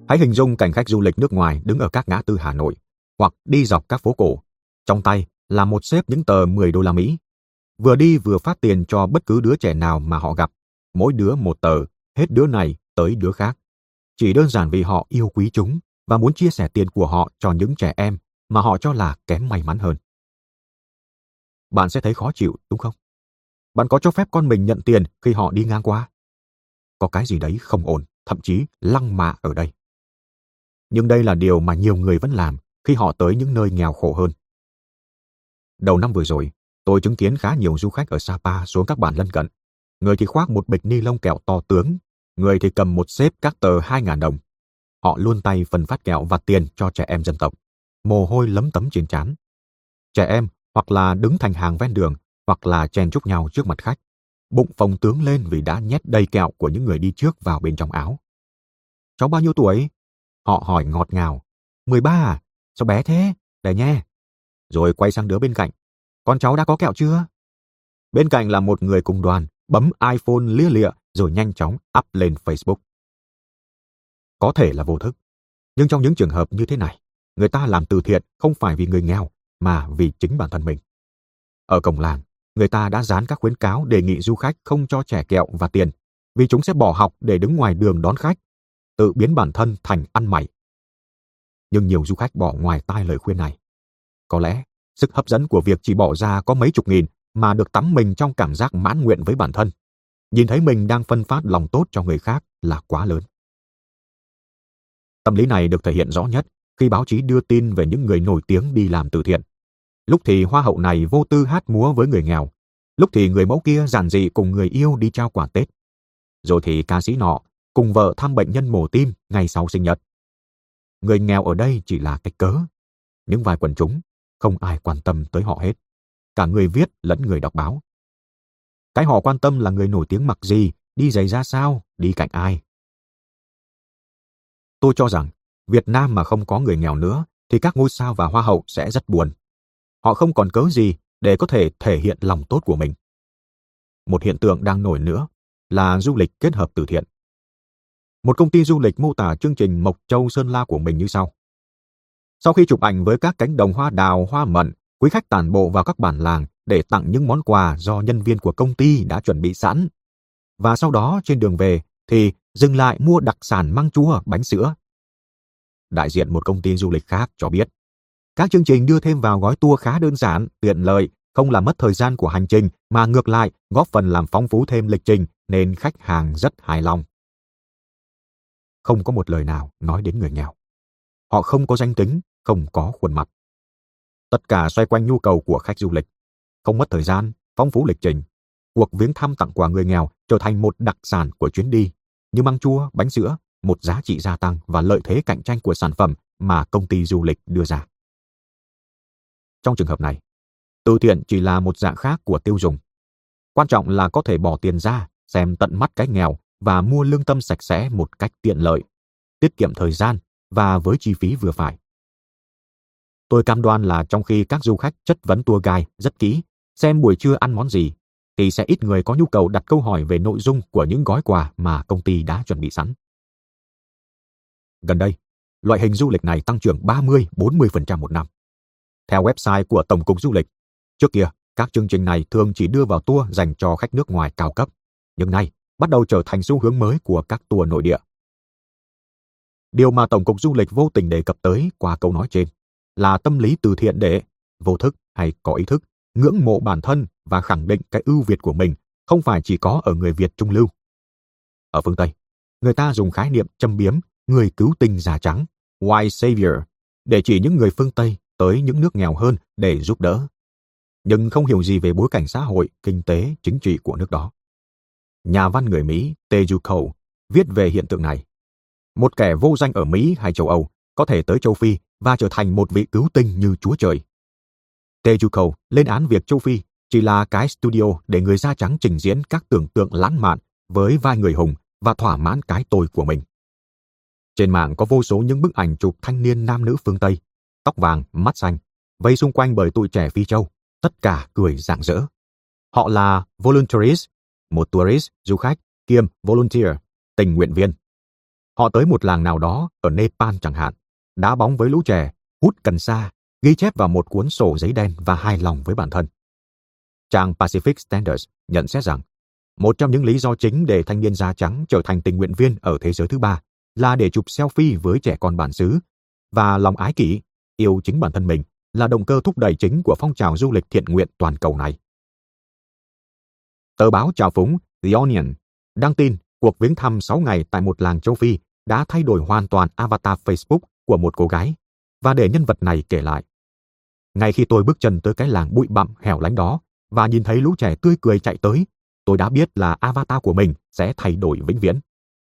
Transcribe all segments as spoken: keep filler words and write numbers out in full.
Hãy hình dung cảnh khách du lịch nước ngoài đứng ở các ngã tư Hà Nội hoặc đi dọc các phố cổ. Trong tay là một xếp những tờ mười đô la Mỹ. Vừa đi vừa phát tiền cho bất cứ đứa trẻ nào mà họ gặp. Mỗi đứa một tờ, hết đứa này tới đứa khác. Chỉ đơn giản vì họ yêu quý chúng và muốn chia sẻ tiền của họ cho những trẻ em mà họ cho là kém may mắn hơn. Bạn sẽ thấy khó chịu, đúng không? Bạn có cho phép con mình nhận tiền khi họ đi ngang qua? Có cái gì đấy không ổn, thậm chí lăng mạ ở đây. Nhưng đây là điều mà nhiều người vẫn làm khi họ tới những nơi nghèo khổ hơn. Đầu năm vừa rồi, tôi chứng kiến khá nhiều du khách ở Sapa xuống các bản lân cận. Người thì khoác một bịch ni lông kẹo to tướng, người thì cầm một xếp các tờ hai ngàn đồng. Họ luôn tay phân phát kẹo và tiền cho trẻ em dân tộc. Mồ hôi lấm tấm trên trán. Trẻ em hoặc là đứng thành hàng ven đường, hoặc là chen chúc nhau trước mặt khách. Bụng phồng tướng lên vì đã nhét đầy kẹo của những người đi trước vào bên trong áo. Cháu bao nhiêu tuổi? Họ hỏi ngọt ngào. mười ba à? Sao bé thế? Để nhé. Rồi quay sang đứa bên cạnh. Con cháu đã có kẹo chưa? Bên cạnh là một người cùng đoàn, bấm iPhone lia lịa rồi nhanh chóng up lên Facebook. Có thể là vô thức, nhưng trong những trường hợp như thế này, người ta làm từ thiện không phải vì người nghèo, mà vì chính bản thân mình. Ở cổng làng, người ta đã dán các khuyến cáo đề nghị du khách không cho trẻ kẹo và tiền, vì chúng sẽ bỏ học để đứng ngoài đường đón khách, tự biến bản thân thành ăn mày. Nhưng nhiều du khách bỏ ngoài tai lời khuyên này. Có lẽ, sức hấp dẫn của việc chỉ bỏ ra có mấy chục nghìn mà được tắm mình trong cảm giác mãn nguyện với bản thân, nhìn thấy mình đang phân phát lòng tốt cho người khác là quá lớn. Tâm lý này được thể hiện rõ nhất khi báo chí đưa tin về những người nổi tiếng đi làm từ thiện. Lúc thì hoa hậu này vô tư hát múa với người nghèo, lúc thì người mẫu kia giản dị cùng người yêu đi trao quà Tết, rồi thì ca sĩ nọ cùng vợ thăm bệnh nhân mổ tim ngày sau sinh nhật. Người nghèo ở đây chỉ là cái cớ. Những vài quần chúng, không ai quan tâm tới họ hết, cả người viết lẫn người đọc báo. Cái họ quan tâm là người nổi tiếng mặc gì, đi giày ra sao, đi cạnh ai. Tôi cho rằng, Việt Nam mà không có người nghèo nữa, thì các ngôi sao và hoa hậu sẽ rất buồn. Họ không còn cớ gì để có thể thể hiện lòng tốt của mình. Một hiện tượng đang nổi nữa là du lịch kết hợp từ thiện. Một công ty du lịch mô tả chương trình Mộc Châu Sơn La của mình như sau. Sau khi chụp ảnh với các cánh đồng hoa đào, hoa mận, quý khách tản bộ vào các bản làng để tặng những món quà do nhân viên của công ty đã chuẩn bị sẵn. Và sau đó trên đường về thì dừng lại mua đặc sản măng chua, bánh sữa. Đại diện một công ty du lịch khác cho biết, các chương trình đưa thêm vào gói tour khá đơn giản, tiện lợi, không làm mất thời gian của hành trình mà ngược lại góp phần làm phong phú thêm lịch trình nên khách hàng rất hài lòng. Không có một lời nào nói đến người nghèo. Họ không có danh tính, không có khuôn mặt. Tất cả xoay quanh nhu cầu của khách du lịch. Không mất thời gian, phong phú lịch trình. Cuộc viếng thăm tặng quà người nghèo trở thành một đặc sản của chuyến đi, như măng chua, bánh sữa, một giá trị gia tăng và lợi thế cạnh tranh của sản phẩm mà công ty du lịch đưa ra. Trong trường hợp này, từ thiện chỉ là một dạng khác của tiêu dùng. Quan trọng là có thể bỏ tiền ra, xem tận mắt cái nghèo và mua lương tâm sạch sẽ một cách tiện lợi, tiết kiệm thời gian và với chi phí vừa phải. Tôi cam đoan là trong khi các du khách chất vấn tour guide rất kỹ, xem buổi trưa ăn món gì, thì sẽ ít người có nhu cầu đặt câu hỏi về nội dung của những gói quà mà công ty đã chuẩn bị sẵn. Gần đây, loại hình du lịch này tăng trưởng ba mươi đến bốn mươi phần trăm một năm. Theo website của Tổng cục Du lịch, trước kia các chương trình này thường chỉ đưa vào tour dành cho khách nước ngoài cao cấp, nhưng nay bắt đầu trở thành xu hướng mới của các tour nội địa. Điều mà Tổng cục Du lịch vô tình đề cập tới qua câu nói trên là tâm lý từ thiện để, vô thức hay có ý thức, ngưỡng mộ bản thân và khẳng định cái ưu việt của mình không phải chỉ có ở người Việt trung lưu. Ở phương Tây, người ta dùng khái niệm châm biếm người cứu tinh da trắng, white savior, để chỉ những người phương Tây tới những nước nghèo hơn để giúp đỡ, nhưng không hiểu gì về bối cảnh xã hội, kinh tế, chính trị của nước đó. Nhà văn người Mỹ Teju Cole viết về hiện tượng này. Một kẻ vô danh ở Mỹ hay châu Âu có thể tới châu Phi và trở thành một vị cứu tinh như Chúa Trời. Teju Cole lên án việc châu Phi chỉ là cái studio để người da trắng trình diễn các tưởng tượng lãng mạn với vai người hùng và thỏa mãn cái tôi của mình. Trên mạng có vô số những bức ảnh chụp thanh niên nam nữ phương Tây, tóc vàng, mắt xanh, vây xung quanh bởi tụi trẻ Phi Châu, tất cả cười rạng rỡ. Họ là volunteers, một tourist, du khách, kiêm volunteer, tình nguyện viên. Họ tới một làng nào đó ở Nepal chẳng hạn, đá bóng với lũ trẻ, hút cần sa, ghi chép vào một cuốn sổ giấy đen và hài lòng với bản thân. Trang Pacific Standards nhận xét rằng, một trong những lý do chính để thanh niên da trắng trở thành tình nguyện viên ở thế giới thứ ba là để chụp selfie với trẻ con bản xứ, và lòng ái kỷ, yêu chính bản thân mình là động cơ thúc đẩy chính của phong trào du lịch thiện nguyện toàn cầu này. Tờ báo trào phúng The Onion đăng tin cuộc viếng thăm sáu ngày tại một làng châu Phi đã thay đổi hoàn toàn avatar Facebook của một cô gái, và để nhân vật này kể lại. Ngay khi tôi bước chân tới cái làng bụi bặm hẻo lánh đó và nhìn thấy lũ trẻ tươi cười chạy tới, tôi đã biết là avatar của mình sẽ thay đổi vĩnh viễn.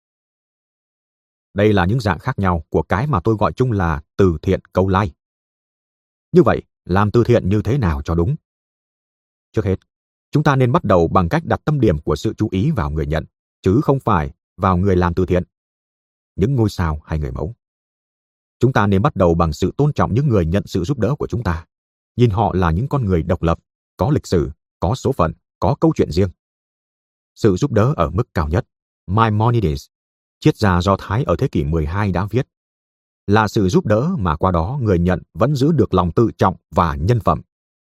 Đây là những dạng khác nhau của cái mà tôi gọi chung là từ thiện câu like. Như vậy, làm từ thiện như thế nào cho đúng? Trước hết, chúng ta nên bắt đầu bằng cách đặt tâm điểm của sự chú ý vào người nhận, chứ không phải vào người làm từ thiện, những ngôi sao hay người mẫu. Chúng ta nên bắt đầu bằng sự tôn trọng những người nhận sự giúp đỡ của chúng ta. Nhìn họ là những con người độc lập, có lịch sử, có số phận, có câu chuyện riêng. Sự giúp đỡ ở mức cao nhất, Maimonides, triết gia Do Thái ở thế kỷ mười hai đã viết, là sự giúp đỡ mà qua đó người nhận vẫn giữ được lòng tự trọng và nhân phẩm.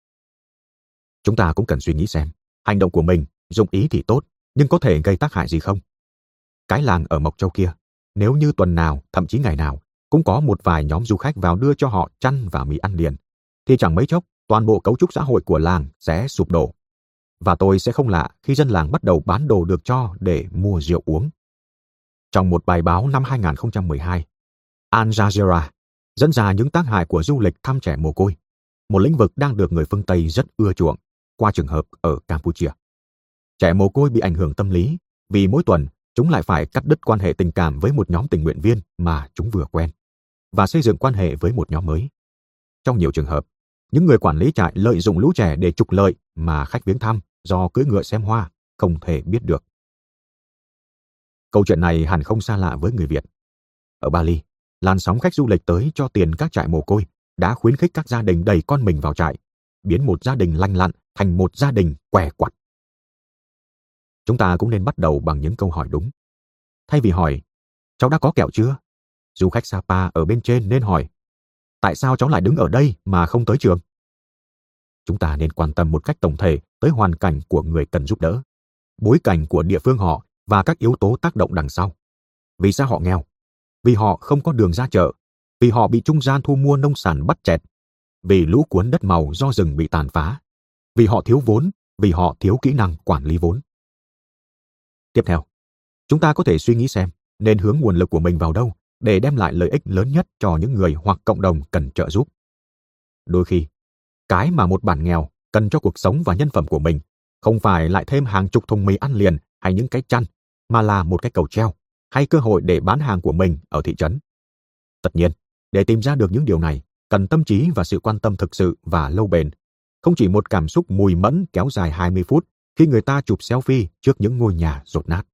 Chúng ta cũng cần suy nghĩ xem, hành động của mình dụng ý thì tốt, nhưng có thể gây tác hại gì không? Cái làng ở Mộc Châu kia, nếu như tuần nào, thậm chí ngày nào, cũng có một vài nhóm du khách vào đưa cho họ chăn và mì ăn liền, thì chẳng mấy chốc toàn bộ cấu trúc xã hội của làng sẽ sụp đổ. Và tôi sẽ không lạ khi dân làng bắt đầu bán đồ được cho để mua rượu uống. Trong một bài báo năm hai không một hai, Al Jazeera dẫn ra những tác hại của du lịch thăm trẻ mồ côi, một lĩnh vực đang được người phương Tây rất ưa chuộng, qua trường hợp ở Campuchia. Trẻ mồ côi bị ảnh hưởng tâm lý vì mỗi tuần chúng lại phải cắt đứt quan hệ tình cảm với một nhóm tình nguyện viên mà chúng vừa quen và xây dựng quan hệ với một nhóm mới. Trong nhiều trường hợp, những người quản lý trại lợi dụng lũ trẻ để trục lợi mà khách viếng thăm do cưỡi ngựa xem hoa không thể biết được. Câu chuyện này hẳn không xa lạ với người Việt. Ở Bali, làn sóng khách du lịch tới cho tiền các trại mồ côi đã khuyến khích các gia đình đẩy con mình vào trại, biến một gia đình lành lặn thành một gia đình què quặt. Chúng ta cũng nên bắt đầu bằng những câu hỏi đúng. Thay vì hỏi, cháu đã có kẹo chưa? Du khách Sapa ở bên trên nên hỏi, tại sao cháu lại đứng ở đây mà không tới trường? Chúng ta nên quan tâm một cách tổng thể tới hoàn cảnh của người cần giúp đỡ, bối cảnh của địa phương họ và các yếu tố tác động đằng sau. Vì sao họ nghèo? Vì họ không có đường ra chợ, vì họ bị trung gian thu mua nông sản bắt chẹt, vì lũ cuốn đất màu do rừng bị tàn phá, vì họ thiếu vốn, vì họ thiếu kỹ năng quản lý vốn. Tiếp theo, chúng ta có thể suy nghĩ xem nên hướng nguồn lực của mình vào đâu để đem lại lợi ích lớn nhất cho những người hoặc cộng đồng cần trợ giúp. Đôi khi, cái mà một bản nghèo cần cho cuộc sống và nhân phẩm của mình không phải lại thêm hàng chục thùng mì ăn liền hay những cái chăn, mà là một cái cầu treo hay cơ hội để bán hàng của mình ở thị trấn. Tất nhiên, để tìm ra được những điều này, cần tâm trí và sự quan tâm thực sự và lâu bền, không chỉ một cảm xúc mùi mẫn kéo dài hai mươi phút khi người ta chụp selfie trước những ngôi nhà dột nát.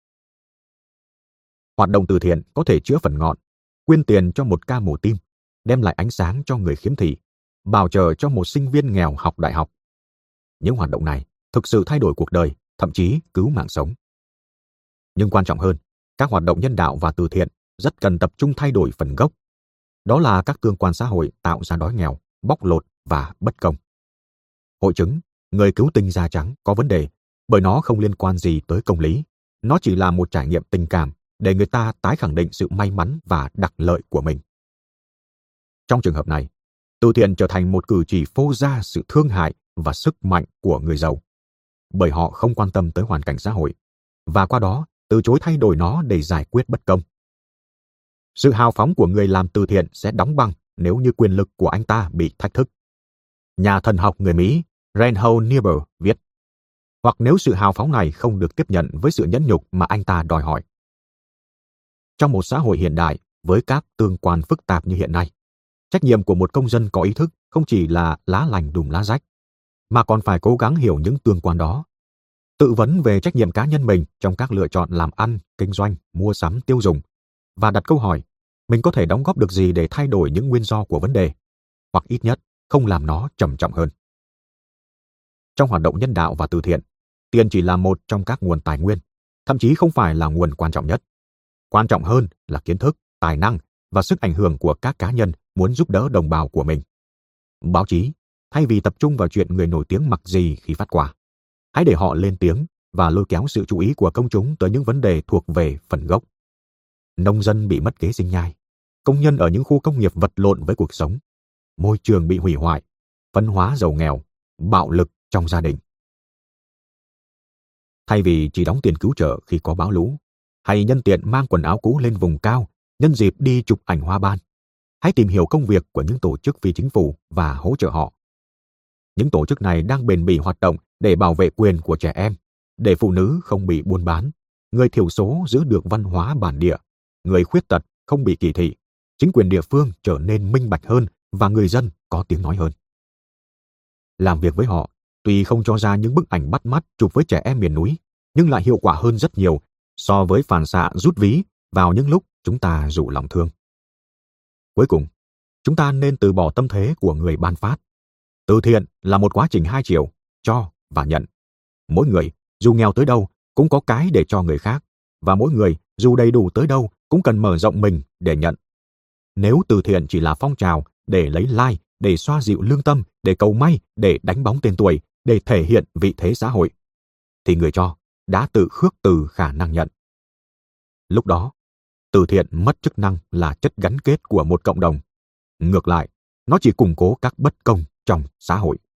Hoạt động từ thiện có thể chữa phần ngọn, quyên tiền cho một ca mổ tim, đem lại ánh sáng cho người khiếm thị, bảo trợ cho một sinh viên nghèo học đại học. Những hoạt động này thực sự thay đổi cuộc đời, thậm chí cứu mạng sống. Nhưng quan trọng hơn, các hoạt động nhân đạo và từ thiện rất cần tập trung thay đổi phần gốc. Đó là các tương quan xã hội tạo ra đói nghèo, bóc lột và bất công. Hội chứng người cứu tinh da trắng có vấn đề bởi nó không liên quan gì tới công lý. Nó chỉ là một trải nghiệm tình cảm để người ta tái khẳng định sự may mắn và đặc lợi của mình. Trong trường hợp này, từ thiện trở thành một cử chỉ phô ra sự thương hại và sức mạnh của người giàu, bởi họ không quan tâm tới hoàn cảnh xã hội, và qua đó từ chối thay đổi nó để giải quyết bất công. Sự hào phóng của người làm từ thiện sẽ đóng băng nếu như quyền lực của anh ta bị thách thức. Nhà thần học người Mỹ Reinhold Niebuhr viết, hoặc nếu sự hào phóng này không được tiếp nhận với sự nhẫn nhục mà anh ta đòi hỏi. Trong một xã hội hiện đại với các tương quan phức tạp như hiện nay, trách nhiệm của một công dân có ý thức không chỉ là lá lành đùm lá rách, mà còn phải cố gắng hiểu những tương quan đó. Tự vấn về trách nhiệm cá nhân mình trong các lựa chọn làm ăn, kinh doanh, mua sắm, tiêu dùng, và đặt câu hỏi, mình có thể đóng góp được gì để thay đổi những nguyên do của vấn đề, hoặc ít nhất không làm nó trầm trọng hơn. Trong hoạt động nhân đạo và từ thiện, tiền chỉ là một trong các nguồn tài nguyên, thậm chí không phải là nguồn quan trọng nhất. Quan trọng hơn là kiến thức, tài năng và sức ảnh hưởng của các cá nhân muốn giúp đỡ đồng bào của mình. Báo chí, thay vì tập trung vào chuyện người nổi tiếng mặc gì khi phát quà, hãy để họ lên tiếng và lôi kéo sự chú ý của công chúng tới những vấn đề thuộc về phần gốc. Nông dân bị mất kế sinh nhai, công nhân ở những khu công nghiệp vật lộn với cuộc sống, môi trường bị hủy hoại, phân hóa giàu nghèo, bạo lực trong gia đình. Thay vì chỉ đóng tiền cứu trợ khi có bão lũ, hay nhân tiện mang quần áo cũ lên vùng cao nhân dịp đi chụp ảnh hoa ban, hãy tìm hiểu công việc của những tổ chức phi chính phủ và hỗ trợ họ. Những tổ chức này đang bền bỉ hoạt động để bảo vệ quyền của trẻ em, để phụ nữ không bị buôn bán, người thiểu số giữ được văn hóa bản địa, người khuyết tật không bị kỳ thị, chính quyền địa phương trở nên minh bạch hơn và người dân có tiếng nói hơn. Làm việc với họ, tuy không cho ra những bức ảnh bắt mắt chụp với trẻ em miền núi, nhưng lại hiệu quả hơn rất nhiều so với phản xạ rút ví vào những lúc chúng ta rủ lòng thương. Cuối cùng, chúng ta nên từ bỏ tâm thế của người ban phát. Từ thiện là một quá trình hai chiều, cho và nhận. Mỗi người, dù nghèo tới đâu, cũng có cái để cho người khác, và mỗi người, dù đầy đủ tới đâu, cũng cần mở rộng mình để nhận. Nếu từ thiện chỉ là phong trào để lấy like, để xoa dịu lương tâm, để cầu may, để đánh bóng tên tuổi, để thể hiện vị thế xã hội, thì người cho đã tự khước từ khả năng nhận. Lúc đó, từ thiện mất chức năng là chất gắn kết của một cộng đồng. Ngược lại, nó chỉ củng cố các bất công trong xã hội.